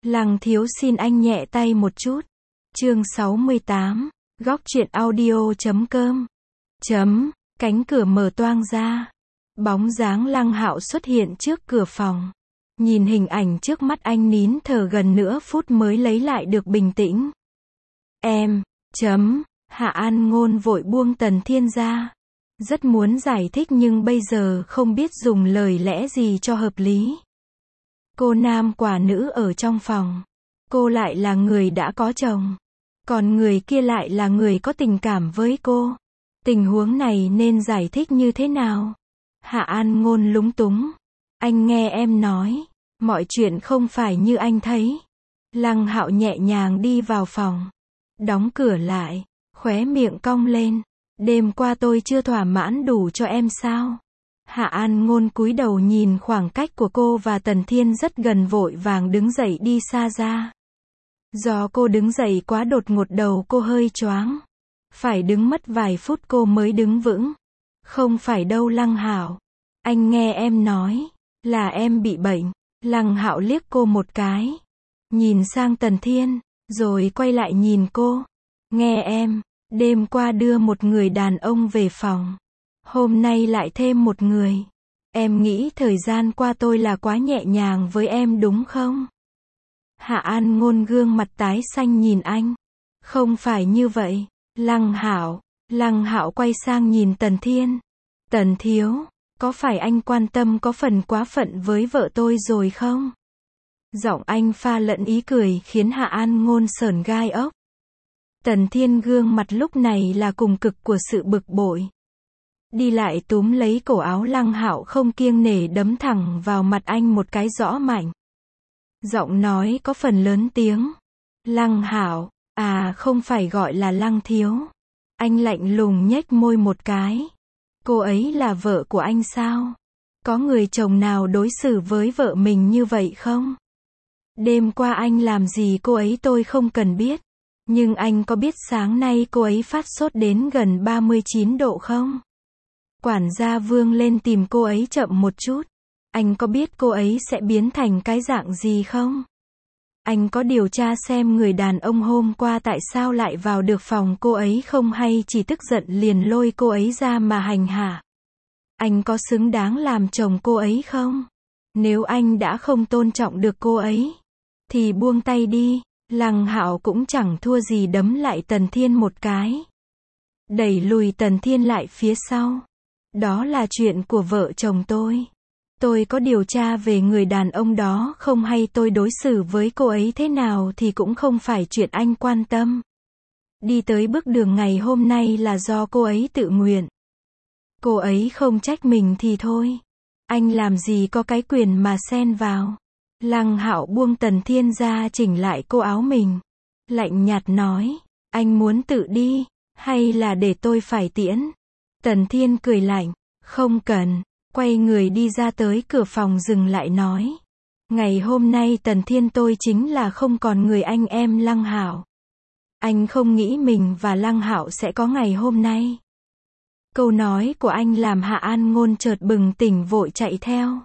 Lăng thiếu xin anh nhẹ tay một chút. Chương 68, góc truyện audio.com. Cánh cửa mở toang ra. Bóng dáng Lăng Hạo xuất hiện trước cửa phòng. Nhìn hình ảnh trước mắt anh nín thở gần nửa phút mới lấy lại được bình tĩnh. Hạ An Ngôn vội buông Tần Thiên ra. Rất muốn giải thích nhưng bây giờ không biết dùng lời lẽ gì cho hợp lý. Cô nam quả nữ ở trong phòng. Cô lại là người đã có chồng. Còn người kia lại là người có tình cảm với cô. Tình huống này nên giải thích như thế nào? Hạ An Ngôn lúng túng. Anh nghe em nói. Mọi chuyện không phải như anh thấy. Lăng Hạo nhẹ nhàng đi vào phòng. Đóng cửa lại. Khóe miệng cong lên. Đêm qua tôi chưa thỏa mãn đủ cho em sao? Hạ An Ngôn cúi đầu nhìn khoảng cách của cô và Tần Thiên rất gần vội vàng đứng dậy đi xa ra. Do cô đứng dậy quá đột ngột đầu cô hơi choáng. Phải đứng mất vài phút cô mới đứng vững. Không phải đâu Lăng Hạo. Anh nghe em nói. Là em bị bệnh. Lăng Hạo liếc cô một cái. Nhìn sang Tần Thiên. Rồi quay lại nhìn cô. Nghe em. Đêm qua đưa một người đàn ông về phòng. Hôm nay lại thêm một người. Em nghĩ thời gian qua tôi là quá nhẹ nhàng với em đúng không? Hạ An Ngôn gương mặt tái xanh nhìn anh. Không phải như vậy. Lăng Hạo quay sang nhìn Tần Thiên. Tần thiếu, có phải anh quan tâm có phần quá phận với vợ tôi rồi không? Giọng anh pha lẫn ý cười khiến Hạ An Ngôn sởn gai ốc. Tần Thiên gương mặt lúc này là cùng cực của sự bực bội. Đi lại túm lấy cổ áo Lăng Hạo không kiêng nể đấm thẳng vào mặt anh một cái rõ mạnh. Giọng nói có phần lớn tiếng. Lăng Hạo, không phải gọi là Lăng thiếu. Anh lạnh lùng nhếch môi một cái. Cô ấy là vợ của anh sao? Có người chồng nào đối xử với vợ mình như vậy không? Đêm qua anh làm gì cô ấy tôi không cần biết. Nhưng anh có biết sáng nay cô ấy phát sốt đến gần 39 độ không? Quản gia Vương lên tìm cô ấy chậm một chút. Anh có biết cô ấy sẽ biến thành cái dạng gì không? Anh có điều tra xem người đàn ông hôm qua tại sao lại vào được phòng cô ấy không hay chỉ tức giận liền lôi cô ấy ra mà hành hạ? Anh có xứng đáng làm chồng cô ấy không? Nếu anh đã không tôn trọng được cô ấy, thì buông tay đi. Lăng Hạo cũng chẳng thua gì đấm lại Tần Thiên một cái. Đẩy lùi Tần Thiên lại phía sau. Đó là chuyện của vợ chồng tôi. Tôi có điều tra về người đàn ông đó không hay tôi đối xử với cô ấy thế nào thì cũng không phải chuyện anh quan tâm. Đi tới bước đường ngày hôm nay là do cô ấy tự nguyện. Cô ấy không trách mình thì thôi. Anh làm gì có cái quyền mà xen vào. Lăng Hạo buông Tần Thiên ra chỉnh lại cô áo mình. Lạnh nhạt nói, anh muốn tự đi, hay là để tôi phải tiễn? Tần Thiên cười lạnh, không cần, quay người đi ra tới cửa phòng dừng lại nói. Ngày hôm nay Tần Thiên tôi chính là không còn người anh em Lăng Hạo. Anh không nghĩ mình và Lăng Hạo sẽ có ngày hôm nay. Câu nói của anh làm Hạ An Ngôn chợt bừng tỉnh vội chạy theo.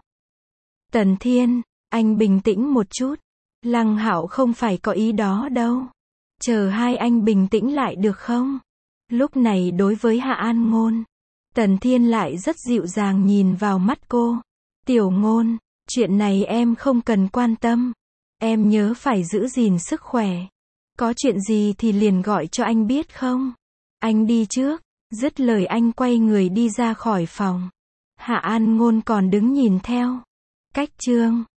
Tần Thiên, anh bình tĩnh một chút. Lăng Hạo không phải có ý đó đâu. Chờ hai anh bình tĩnh lại được không? Lúc này đối với Hạ An Ngôn, Tần Thiên lại rất dịu dàng nhìn vào mắt cô. Tiểu Ngôn, chuyện này em không cần quan tâm. Em nhớ phải giữ gìn sức khỏe. Có chuyện gì thì liền gọi cho anh biết không? Anh đi trước. Dứt lời anh quay người đi ra khỏi phòng. Hạ An Ngôn còn đứng nhìn theo. Cách chương